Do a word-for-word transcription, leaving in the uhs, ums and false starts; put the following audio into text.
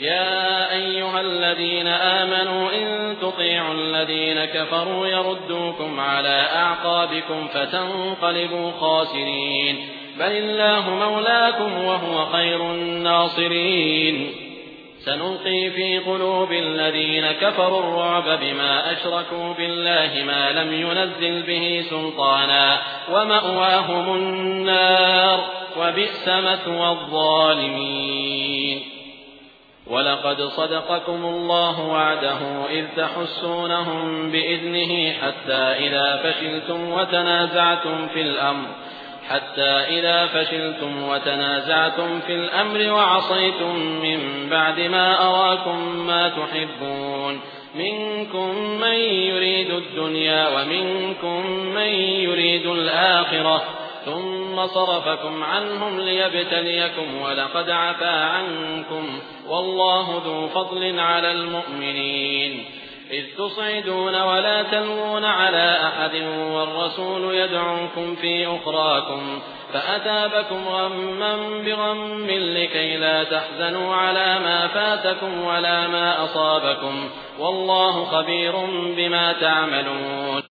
يا أيها الذين آمنوا إن تطيعوا الذين كفروا يردوكم على أعقابكم فتنقلبوا خاسرين بل الله مولاكم وهو خير الناصرين سنلقي في قلوب الذين كفروا الرعب بما أشركوا بالله ما لم ينزل به سلطانا ومأواهم النار وبئس مثوى الظالمين ولقد صدقكم الله وعده إذ تحسونهم بإذنه حتى إذا فشلتم وتنازعتم في الأمر حتى إذا فشلتم وتنازعتم في الأمر وعصيتم من بعد ما أراكم ما تحبون منكم من يريد الدنيا ومنكم من يريد الآخرة ثم صرفكم عنهم ليبتليكم ولقد عفا عنكم والله ذو فضل على المؤمنين إذ تصعدون ولا تلوون على أحد والرسول يدعوكم في أخراكم فأثابكم غما بغم لكي لا تحزنوا على ما فاتكم ولا ما أصابكم والله خبير بما تعملون